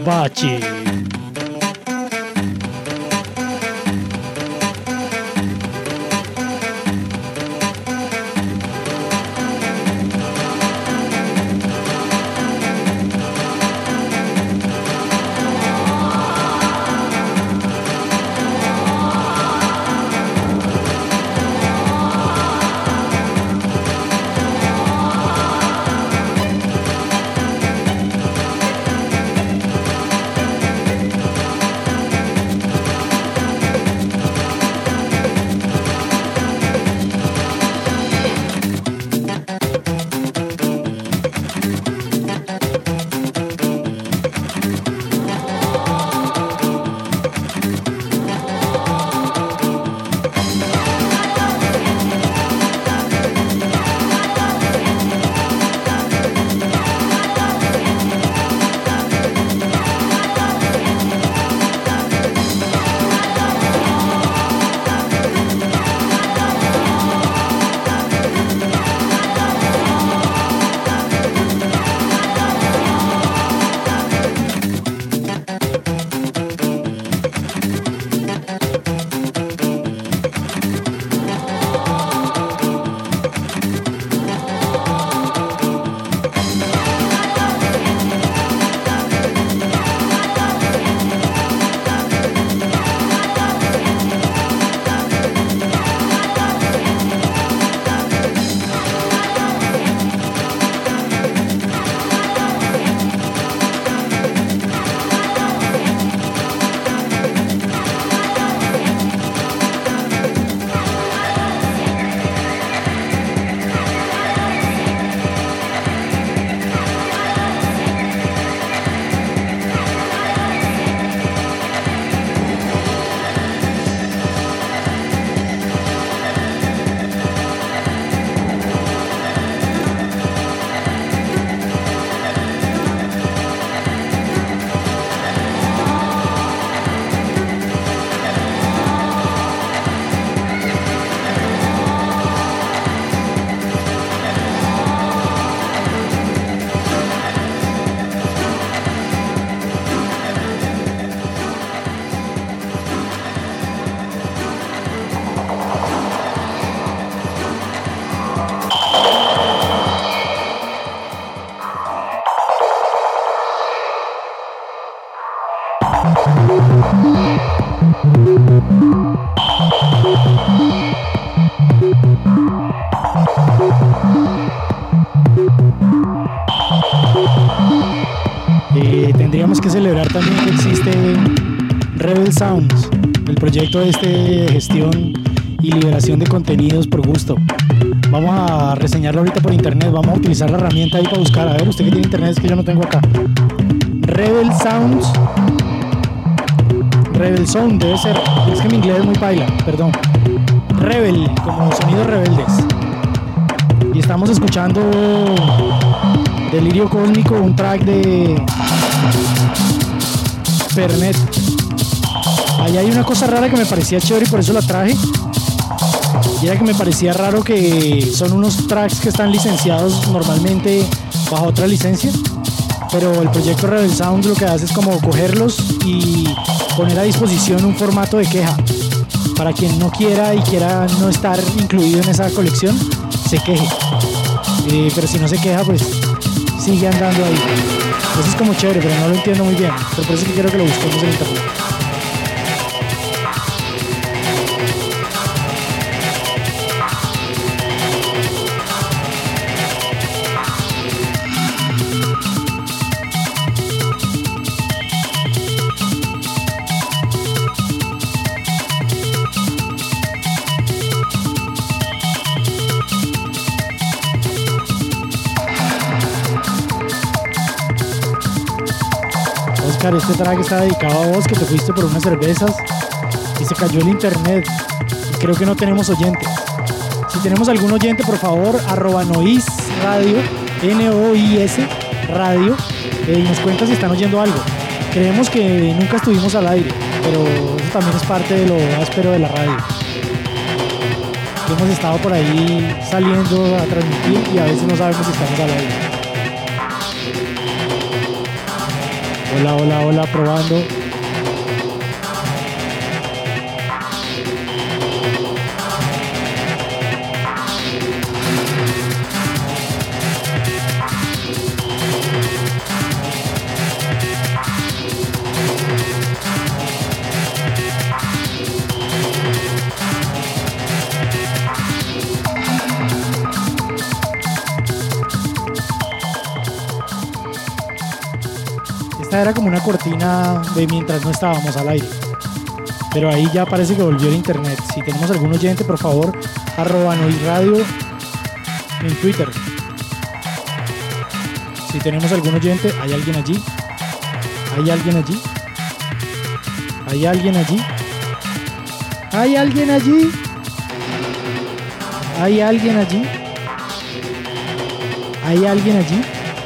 Bachi. Tendríamos que celebrar también que existe Rebel Sounds, el proyecto de gestión y liberación de contenidos por gusto. Vamos a reseñarlo ahorita por internet, vamos a utilizar la herramienta ahí para buscar. A ver, usted que tiene internet, es que yo no tengo acá. Rebel Sounds. Rebel Sound debe ser, es que mi inglés es muy paila, perdón. Rebel, como sonidos rebeldes. Y estamos escuchando Delirio Cósmico, un track de Pernet. Ahí hay una cosa rara que me parecía chévere y por eso la traje. Y era que me parecía raro que son unos tracks que están licenciados normalmente bajo otra licencia, pero el proyecto Rebel Sound lo que hace es como cogerlos y poner a disposición un formato de queja para quien no quiera y quiera no estar incluido en esa colección, se queje. Pero si no se queja, pues sigue andando ahí. Eso es como chévere, pero no lo entiendo muy bien. Pero por eso que quiero que lo busquemos en internet. Este track está dedicado a vos que te fuiste por unas cervezas y se cayó el internet y creo que no tenemos oyentes. Si tenemos algún oyente, por favor, @Nois Radio, NOIS Radio, y nos cuenta si están oyendo algo. Creemos que nunca estuvimos al aire, pero eso también es parte de lo áspero de la radio. Hemos estado por ahí saliendo a transmitir y a veces no sabemos si estamos al aire. Hola, hola, hola, probando. Esta era como una cortina de mientras no estábamos al aire. Pero ahí ya parece que volvió el internet. Si tenemos algún oyente, por favor, @noisradio en Twitter. Si tenemos algún oyente, ¿hay alguien allí? ¿Hay alguien allí? ¿Hay alguien allí? ¿Hay alguien allí? ¿Hay alguien allí? ¿Hay alguien allí?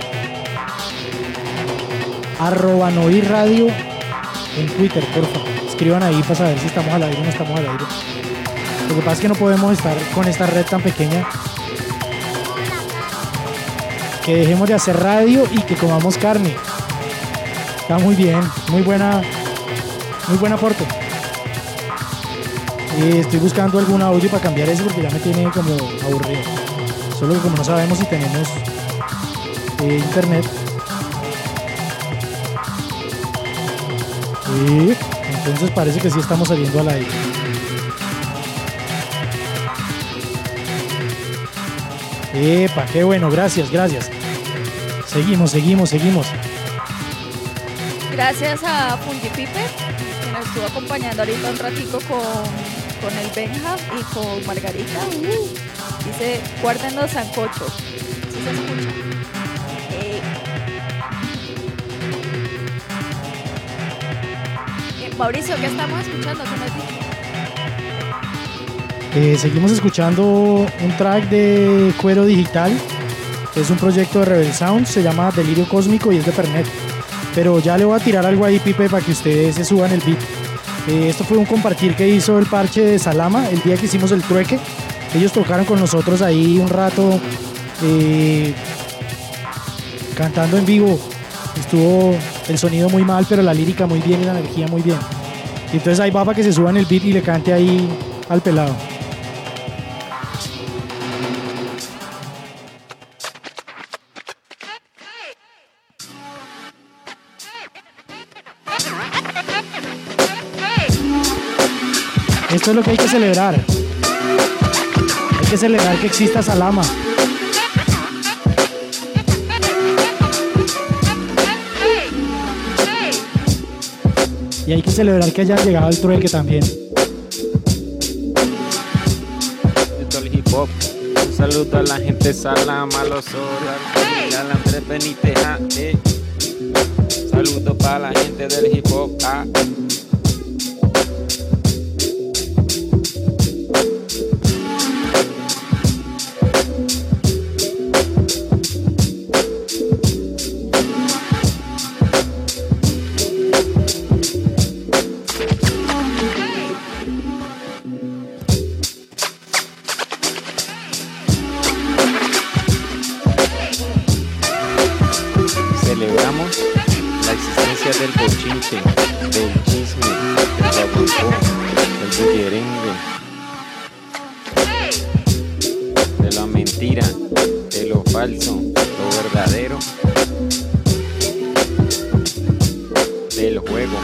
@noisradio en Twitter, por favor. Escriban ahí para saber si estamos al aire o no estamos al aire. Lo que pasa es que no podemos estar con esta red tan pequeña. Que dejemos de hacer radio y que comamos carne. Está muy bien, muy buen aporte. Estoy buscando algún audio para cambiar eso porque ya me tiene como aburrido. Solo que como no sabemos si tenemos internet. Entonces parece que sí estamos saliendo al aire. Epa, qué bueno, gracias. Seguimos. Gracias a Fungipipe, que nos estuvo acompañando ahorita un ratico con el Benja y con Margarita. Dice, guarden los sancochos. ¿Sí se escucha? Mauricio, ¿qué estamos escuchando? ¿Qué me has dicho? Seguimos escuchando un track de Cuero Digital. Es un proyecto de Rebel Sound, se llama Delirio Cósmico y es de Pernet. Pero ya le voy a tirar algo ahí, Pipe, para que ustedes se suban el beat. Esto fue un compartir que hizo el parche de Salama el día que hicimos el trueque. Ellos tocaron con nosotros ahí un rato cantando en vivo. Estuvo el sonido muy mal, pero la lírica muy bien y la energía muy bien. Y entonces ahí va para que se suban el beat y le cante ahí al pelado. Esto es lo que hay que celebrar. Hay que celebrar que exista Salama. Y hay que celebrar que haya llegado el trueque también. Esto es el hip hop. Un saludo a la gente Salama, a los Soria, al Andrés Benítez. Saludo para la gente del hip hop. Celebramos la existencia del bochinche, del chisme, del babucó, del bullerengue, de la mentira, de lo falso, lo verdadero, del juego.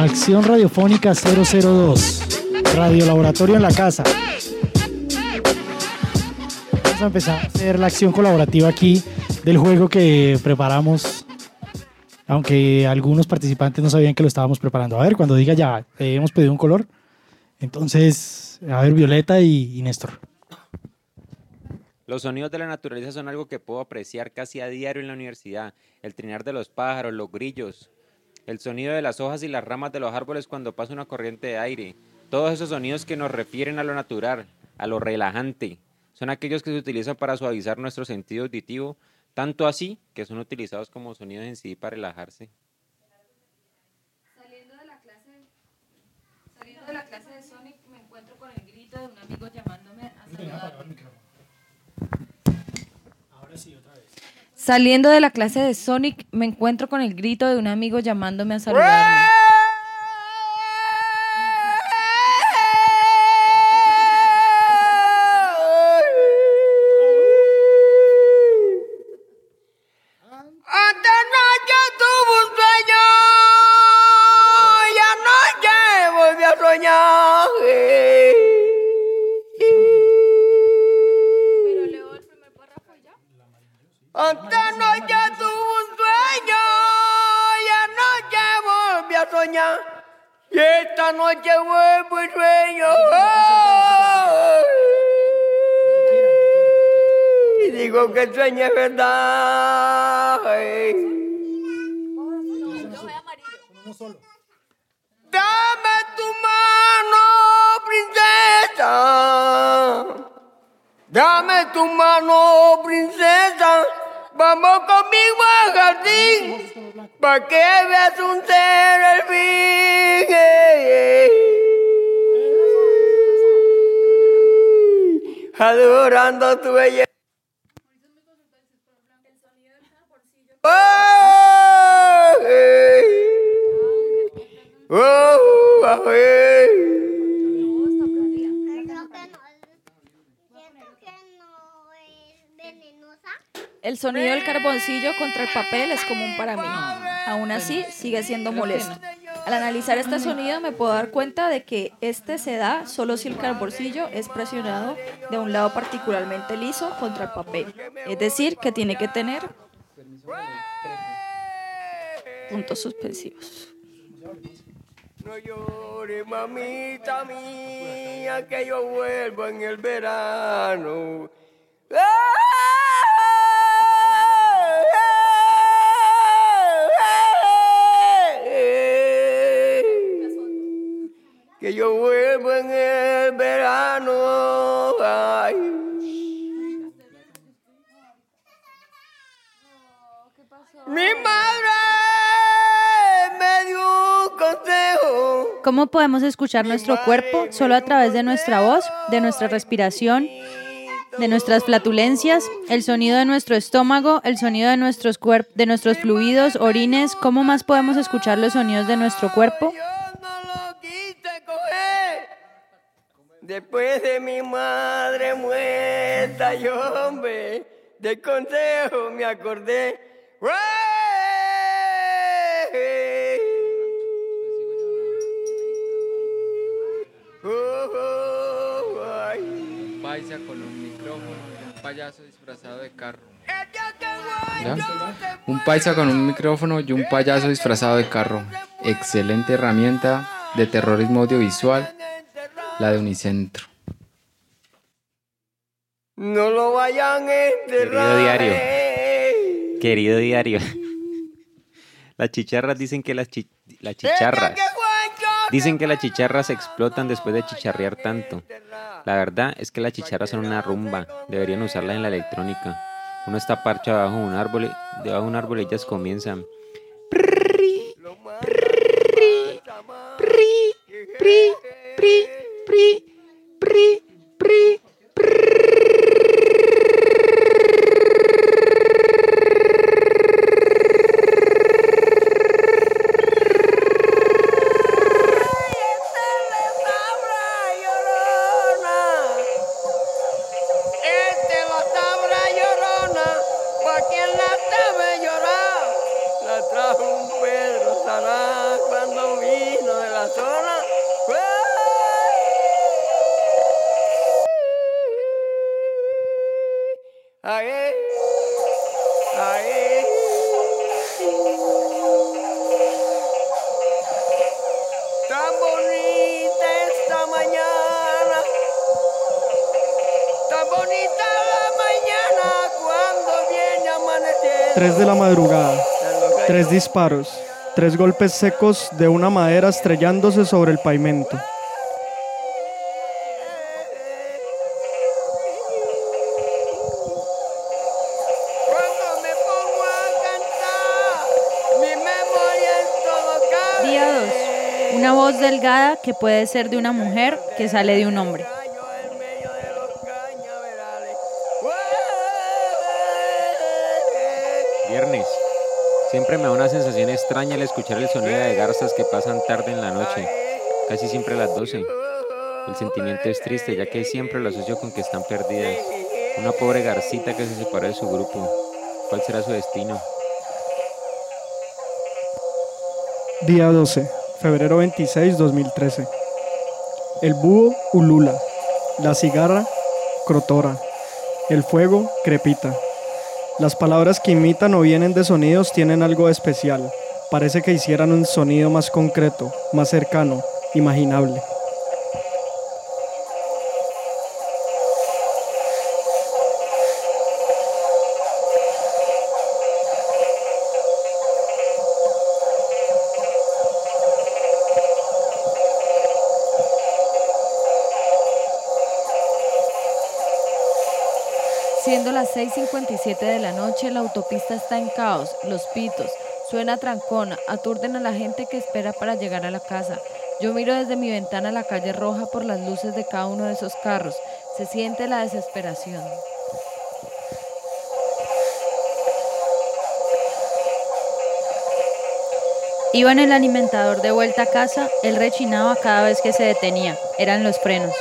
Acción Radiofónica 002. Radio Laboratorio en la casa. Vamos a empezar a hacer la acción colaborativa aquí del juego que preparamos. Aunque algunos participantes no sabían que lo estábamos preparando. A ver, cuando diga ya, hemos pedido un color. Entonces, a ver, Violeta y Néstor. Los sonidos de la naturaleza son algo que puedo apreciar casi a diario en la universidad. El trinar de los pájaros, los grillos, el sonido de las hojas y las ramas de los árboles cuando pasa una corriente de aire. Todos esos sonidos que nos refieren a lo natural, a lo relajante. Son aquellos que se utilizan para suavizar nuestro sentido auditivo, tanto así que son utilizados como sonidos en sí para relajarse. Saliendo de la clase de Sonic me encuentro con el grito de un amigo llamándome a saludarme. Ahora sí, otra vez. Saliendo de la clase de Sonic me encuentro con el grito de un amigo llamándome a saludarme. Y esta noche vuelvo y sueño. Y digo que el sueño es verdad. Dame tu mano, princesa. Dame tu mano, princesa. Vamos conmigo al jardín. Pa' que veas un ser al fin. Adorando tu belleza. El sonido del carboncillo contra el papel es común para mí. Aún así, sigue siendo molesto. Al analizar este sonido me puedo dar cuenta de que este se da solo si el carboncillo es presionado de un lado particularmente liso contra el papel. Es decir, que tiene que tener puntos suspensivos. No llores, mamita mía, que yo vuelvo en el verano. Que yo vuelvo en el verano. Ay. Mi madre me dio un consejo. ¿Cómo podemos escuchar nuestro cuerpo? Solo a través de nuestra voz, de nuestra respiración, de nuestras flatulencias, el sonido de nuestro estómago, el sonido de nuestros fluidos, orines. ¿Cómo más podemos escuchar los sonidos de nuestro cuerpo? Después de mi madre muerta, yo, hombre, del consejo me acordé. Un paisa con un micrófono y un payaso disfrazado de carro. ¿Ya? Un paisa con un micrófono y un payaso disfrazado de carro. Excelente herramienta de terrorismo audiovisual, la de Unicentro. No lo vayan a enterrar. Querido diario. Las chicharras dicen que las chicharras explotan después de chicharrear tanto. La verdad es que las chicharras son una rumba. Deberían usarlas en la electrónica. Uno está parchado debajo de un árbol y ellas comienzan. Pri, pri, pri, pri, pri, pri, pri, pri, Trajo un Pedro Saná cuando vino 3 de la madrugada. 3 disparos. 3 golpes secos de una madera estrellándose sobre el pavimento. Cuando me pongo a cantar, mi memoria en todo cabe. Día 2. Una voz delgada que puede ser de una mujer que sale de un hombre. Yo en medio de los cañaverales. Viernes. Siempre me da una sensación extraña al escuchar el sonido de garzas que pasan tarde en la noche, casi siempre a las 12. El sentimiento es triste, ya que siempre lo asocio con que están perdidas. Una pobre garcita que se separó de su grupo. ¿Cuál será su destino? Día 12, febrero 26, 2013. El búho ulula, la cigarra crotora, el fuego crepita. Las palabras que imitan o vienen de sonidos tienen algo especial. Parece que hicieran un sonido más concreto, más cercano, imaginable. Siendo las 6:57 de la noche, la autopista está en caos, los pitos, suena trancón, aturden a la gente que espera para llegar a la casa. Yo miro desde mi ventana la calle roja por las luces de cada uno de esos carros. Se siente la desesperación. Iba en el alimentador de vuelta a casa, él rechinaba cada vez que se detenía. Eran los frenos.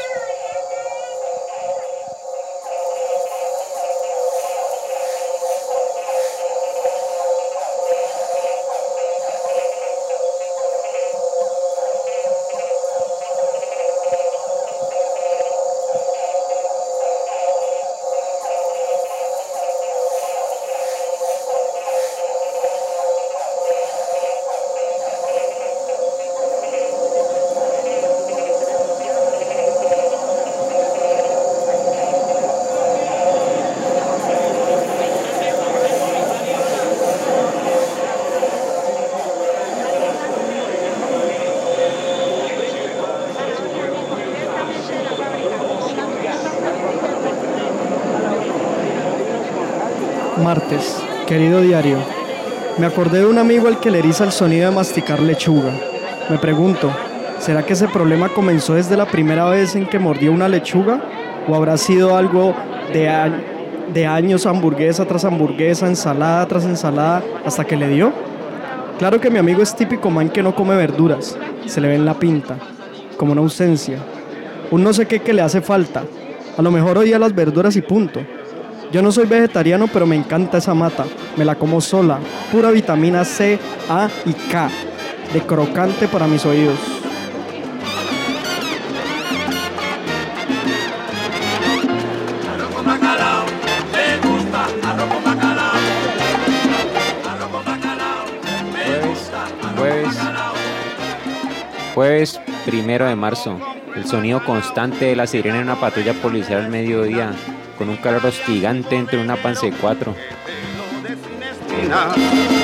Martes, querido diario, me acordé de un amigo al que le eriza el sonido de masticar lechuga. Me pregunto, ¿será que ese problema comenzó desde la primera vez en que mordió una lechuga? ¿O habrá sido algo de años, hamburguesa tras hamburguesa, ensalada tras ensalada, hasta que le dio? Claro que mi amigo es típico man que no come verduras, se le ve en la pinta, como una ausencia. Un no sé qué que le hace falta, a lo mejor odia las verduras y punto. Yo no soy vegetariano, pero me encanta esa mata. Me la como sola. Pura vitamina C, A y K. De crocante para mis oídos. Jueves 1 de marzo. El sonido constante de la sirena en una patrulla policial al mediodía, con un calor hostigante entre una panza de 4.